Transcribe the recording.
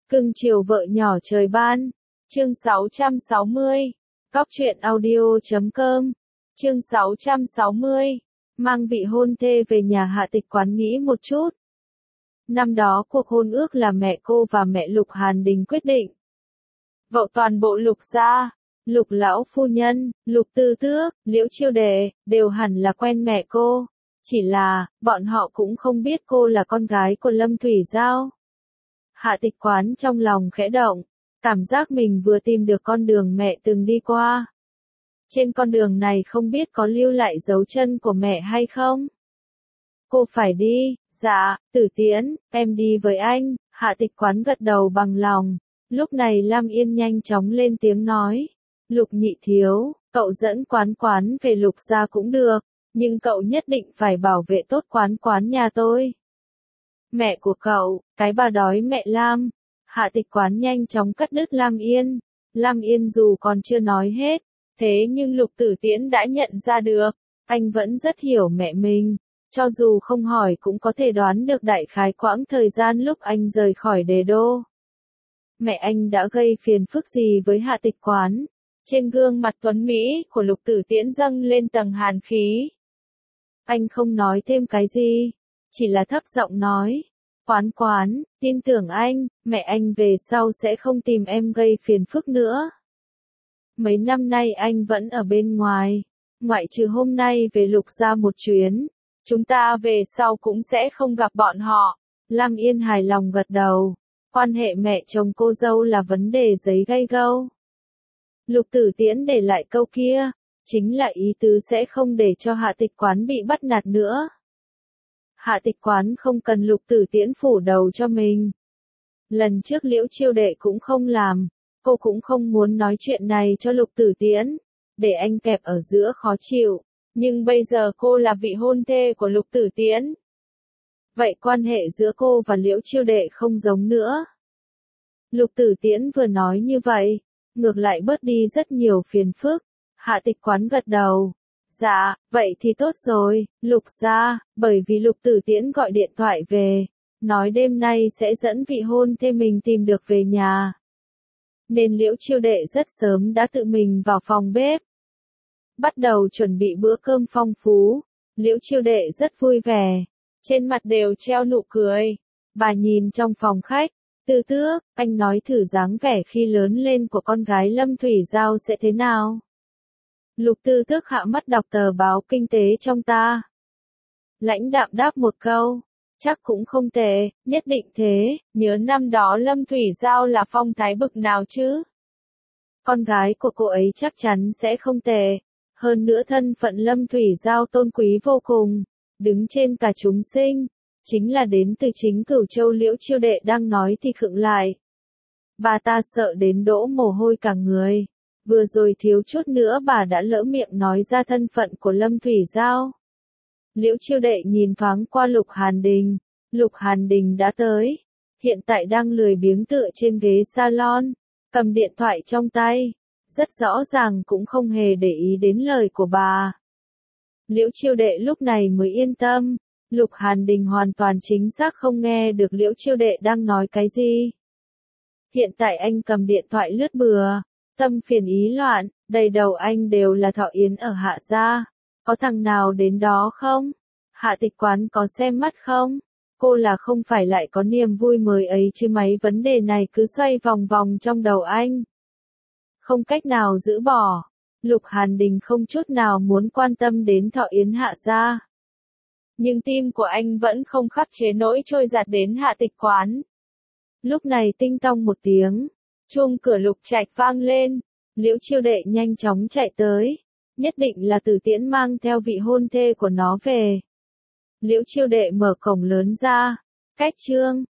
Cưng chiều vợ nhỏ trời ban. Chương 660. Cóc truyện audio.com. Chương 660. Mang vị hôn thê về nhà Hạ Tịch Quán nghĩ một chút. Năm đó cuộc hôn ước là mẹ cô và mẹ Lục Hàn Đình quyết định. Vậu toàn bộ Lục gia, Lục lão phu nhân, Lục Tư Tước, Liễu Chiêu Đệ, đều hẳn là quen mẹ cô. Chỉ là, bọn họ cũng không biết cô là con gái của Lâm Thủy Giao. Hạ Tịch Quán trong lòng khẽ động, cảm giác mình vừa tìm được con đường mẹ từng đi qua. Trên con đường này không biết có lưu lại dấu chân của mẹ hay không? Cô phải đi, dạ, Tử Tiễn, em đi với anh. Hạ Tịch Quán gật đầu bằng lòng. Lúc này Lam Yên nhanh chóng lên tiếng nói. Lục nhị thiếu, cậu dẫn Quán Quán về Lục gia cũng được, nhưng cậu nhất định phải bảo vệ tốt Quán Quán nhà tôi. Mẹ của cậu, cái bà đói mẹ Lam. Hạ Tịch Quán nhanh chóng cắt đứt Lam Yên. Lam Yên dù còn chưa nói hết, thế nhưng Lục Tử Tiễn đã nhận ra được, anh vẫn rất hiểu mẹ mình. Cho dù không hỏi cũng có thể đoán được đại khái quãng thời gian lúc anh rời khỏi Đế Đô. Mẹ anh đã gây phiền phức gì với Hạ Tịch Quán? Trên gương mặt tuấn Mỹ của Lục Tử Tiễn dâng lên tầng hàn khí. Anh không nói thêm cái gì, chỉ là thấp giọng nói. Quán Quán, tin tưởng anh, mẹ anh về sau sẽ không tìm em gây phiền phức nữa. Mấy năm nay anh vẫn ở bên ngoài, ngoại trừ hôm nay về Lục gia một chuyến. Chúng ta về sau cũng sẽ không gặp bọn họ. Lam Yên hài lòng gật đầu. Quan hệ mẹ chồng cô dâu là vấn đề giấy gay gâu. Lục Tử Tiễn để lại câu kia, chính là ý tứ sẽ không để cho Hạ Tịch Quán bị bắt nạt nữa. Hạ Tịch Quán không cần Lục Tử Tiễn phủ đầu cho mình. Lần trước Liễu Chiêu Đệ cũng không làm, cô cũng không muốn nói chuyện này cho Lục Tử Tiễn, để anh kẹp ở giữa khó chịu. Nhưng bây giờ cô là vị hôn thê của Lục Tử Tiễn. Vậy quan hệ giữa cô và Liễu Chiêu Đệ không giống nữa. Lục Tử Tiễn vừa nói như vậy, ngược lại bớt đi rất nhiều phiền phức. Hạ Tịch Quán gật đầu. Dạ, vậy thì tốt rồi, Lục gia, bởi vì Lục Tử Tiễn gọi điện thoại về, nói đêm nay sẽ dẫn vị hôn thê mình tìm được về nhà. Nên Liễu Chiêu Đệ rất sớm đã tự mình vào phòng bếp. Bắt đầu chuẩn bị bữa cơm phong phú, Liễu Chiêu Đệ rất vui vẻ, trên mặt đều treo nụ cười. Bà nhìn trong phòng khách, Tư Tước, anh nói thử dáng vẻ khi lớn lên của con gái Lâm Thủy Giao sẽ thế nào? Lục Tư Tước hạ mắt đọc tờ báo kinh tế trong ta. Lãnh đạm đáp một câu, chắc cũng không tệ, nhất định thế, nhớ năm đó Lâm Thủy Giao là phong thái bực nào chứ? Con gái của cô ấy chắc chắn sẽ không tệ. Hơn nữa thân phận Lâm Thủy Giao tôn quý vô cùng, đứng trên cả chúng sinh, chính là đến từ chính Cửu Châu. Liễu Chiêu Đệ đang nói thì khựng lại. Bà ta sợ đến đổ mồ hôi cả người, vừa rồi thiếu chút nữa bà đã lỡ miệng nói ra thân phận của Lâm Thủy Giao. Liễu Chiêu Đệ nhìn thoáng qua Lục Hàn Đình, Lục Hàn Đình đã tới, hiện tại đang lười biếng tựa trên ghế salon, cầm điện thoại trong tay. Rất rõ ràng cũng không hề để ý đến lời của bà. Liễu Chiêu Đệ lúc này mới yên tâm, Lục Hàn Đình hoàn toàn chính xác không nghe được Liễu Chiêu Đệ đang nói cái gì. Hiện tại anh cầm điện thoại lướt bừa, tâm phiền ý loạn, đầy đầu anh đều là thọ yến ở Hạ gia. Có thằng nào đến đó không? Hạ Tịch Quán có xem mắt không? Cô là không phải lại có niềm vui mới ấy chứ mấy vấn đề này cứ xoay vòng vòng trong đầu anh. Không cách nào giữ bỏ. Lục Hàn Đình không chút nào muốn quan tâm đến thọ yến Hạ gia. Nhưng tim của anh vẫn không khắc chế nỗi trôi dạt đến Hạ Tịch Quán. Lúc này tinh tong một tiếng, chuông cửa Lục Trạch vang lên, Liễu Chiêu Đệ nhanh chóng chạy tới, nhất định là Tử Tiễn mang theo vị hôn thê của nó về. Liễu Chiêu Đệ mở cổng lớn ra, cách trương,